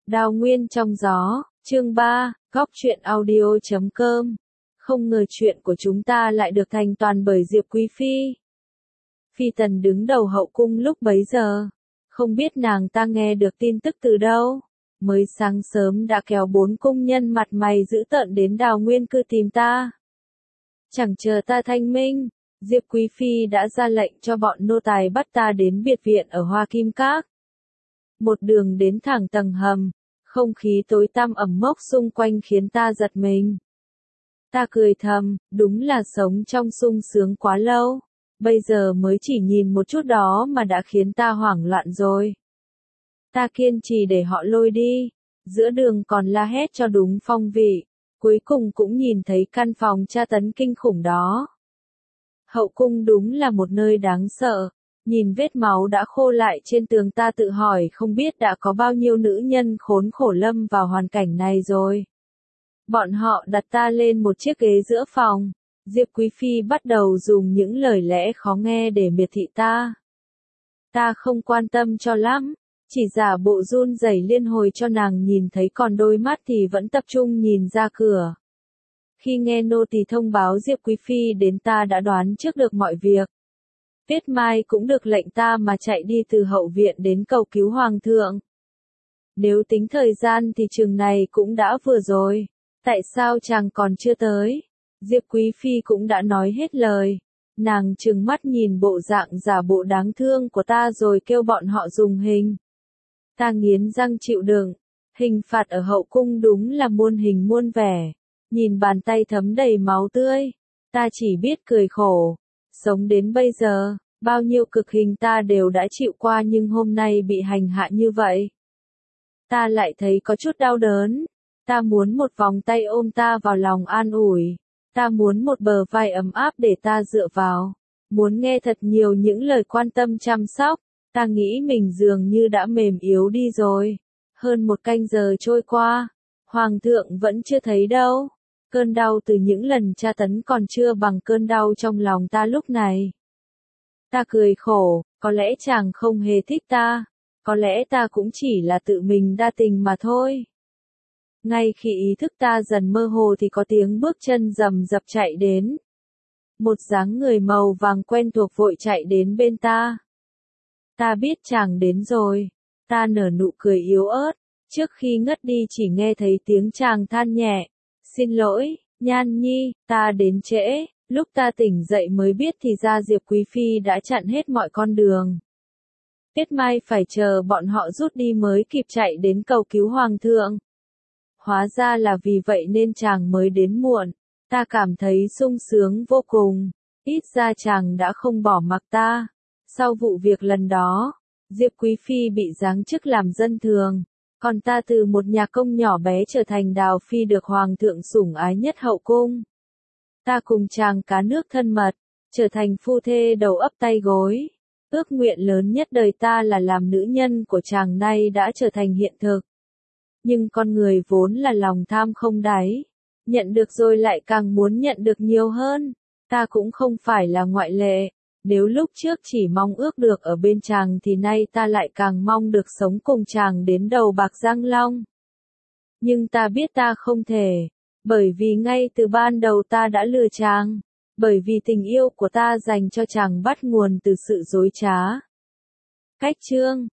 Đào nguyên trong gió, chương 3, góc truyện audio.com. Không ngờ chuyện của chúng ta lại được thành toàn bởi Diệp Quý Phi. Phi tần đứng đầu hậu cung lúc bấy giờ. Không biết nàng ta nghe được tin tức từ đâu. Mới sáng sớm đã kéo 4 cung nhân mặt mày dữ tợn đến Đào Nguyên cư tìm ta. Chẳng chờ ta thanh minh, Diệp Quý Phi đã ra lệnh cho bọn nô tài bắt ta đến biệt viện ở Hoa Kim Các. Một đường đến thẳng tầng hầm, không khí tối tăm ẩm mốc xung quanh khiến ta giật mình. Ta cười thầm, đúng là sống trong sung sướng quá lâu, bây giờ mới chỉ nhìn một chút đó mà đã khiến ta hoảng loạn rồi. Ta kiên trì để họ lôi đi, giữa đường còn la hét cho đúng phong vị, cuối cùng cũng nhìn thấy căn phòng tra tấn kinh khủng đó. Hậu cung đúng là một nơi đáng sợ. Nhìn vết máu đã khô lại trên tường ta tự hỏi không biết đã có bao nhiêu nữ nhân khốn khổ lâm vào hoàn cảnh này rồi. Bọn họ đặt ta lên một chiếc ghế giữa phòng. Diệp Quý Phi bắt đầu dùng những lời lẽ khó nghe để miệt thị ta. Ta không quan tâm cho lắm, chỉ giả bộ run rẩy liên hồi cho nàng nhìn thấy, còn đôi mắt thì vẫn tập trung nhìn ra cửa. Khi nghe nô tỳ thông báo Diệp Quý Phi đến, ta đã đoán trước được mọi việc. Tuyết Mai cũng được lệnh ta mà chạy đi từ hậu viện đến cầu cứu hoàng thượng. Nếu tính thời gian thì chừng này cũng đã vừa rồi. Tại sao chàng còn chưa tới? Diệp Quý Phi cũng đã nói hết lời. Nàng trừng mắt nhìn bộ dạng giả bộ đáng thương của ta rồi kêu bọn họ dùng hình. Ta nghiến răng chịu đựng. Hình phạt ở hậu cung đúng là muôn hình muôn vẻ. Nhìn bàn tay thấm đầy máu tươi, ta chỉ biết cười khổ. Sống đến bây giờ, bao nhiêu cực hình ta đều đã chịu qua, nhưng hôm nay bị hành hạ như vậy. Ta lại thấy có chút đau đớn. Ta muốn một vòng tay ôm ta vào lòng an ủi. Ta muốn một bờ vai ấm áp để ta dựa vào. Muốn nghe thật nhiều những lời quan tâm chăm sóc. Ta nghĩ mình dường như đã mềm yếu đi rồi. Hơn 1 canh giờ trôi qua, hoàng thượng vẫn chưa thấy đâu. Cơn đau từ những lần tra tấn còn chưa bằng cơn đau trong lòng ta lúc này. Ta cười khổ, có lẽ chàng không hề thích ta, có lẽ ta cũng chỉ là tự mình đa tình mà thôi. Ngay khi ý thức ta dần mơ hồ thì có tiếng bước chân rầm rập chạy đến. Một dáng người màu vàng quen thuộc vội chạy đến bên ta. Ta biết chàng đến rồi, ta nở nụ cười yếu ớt, trước khi ngất đi chỉ nghe thấy tiếng chàng than nhẹ. Xin lỗi, Nhan Nhi, ta đến trễ. Lúc ta tỉnh dậy mới biết thì ra Diệp Quý Phi đã chặn hết mọi con đường. Tuyết Mai phải chờ bọn họ rút đi mới kịp chạy đến cầu cứu hoàng thượng. Hóa ra là vì vậy nên chàng mới đến muộn. Ta cảm thấy sung sướng vô cùng. Ít ra chàng đã không bỏ mặc ta. Sau vụ việc lần đó, Diệp Quý Phi bị giáng chức làm dân thường. Còn ta từ một nhà công nhỏ bé trở thành Đào Phi được hoàng thượng sủng ái nhất hậu cung. Ta cùng chàng cá nước thân mật, trở thành phu thê đầu ấp tay gối. Ước nguyện lớn nhất đời ta là làm nữ nhân của chàng, nay đã trở thành hiện thực. Nhưng con người vốn là lòng tham không đáy. Nhận được rồi lại càng muốn nhận được nhiều hơn. Ta cũng không phải là ngoại lệ. Nếu lúc trước chỉ mong ước được ở bên chàng thì nay ta lại càng mong được sống cùng chàng đến đầu bạc răng long. Nhưng ta biết ta không thể. Bởi vì ngay từ ban đầu ta đã lừa chàng. Bởi vì tình yêu của ta dành cho chàng bắt nguồn từ sự dối trá. Cách chương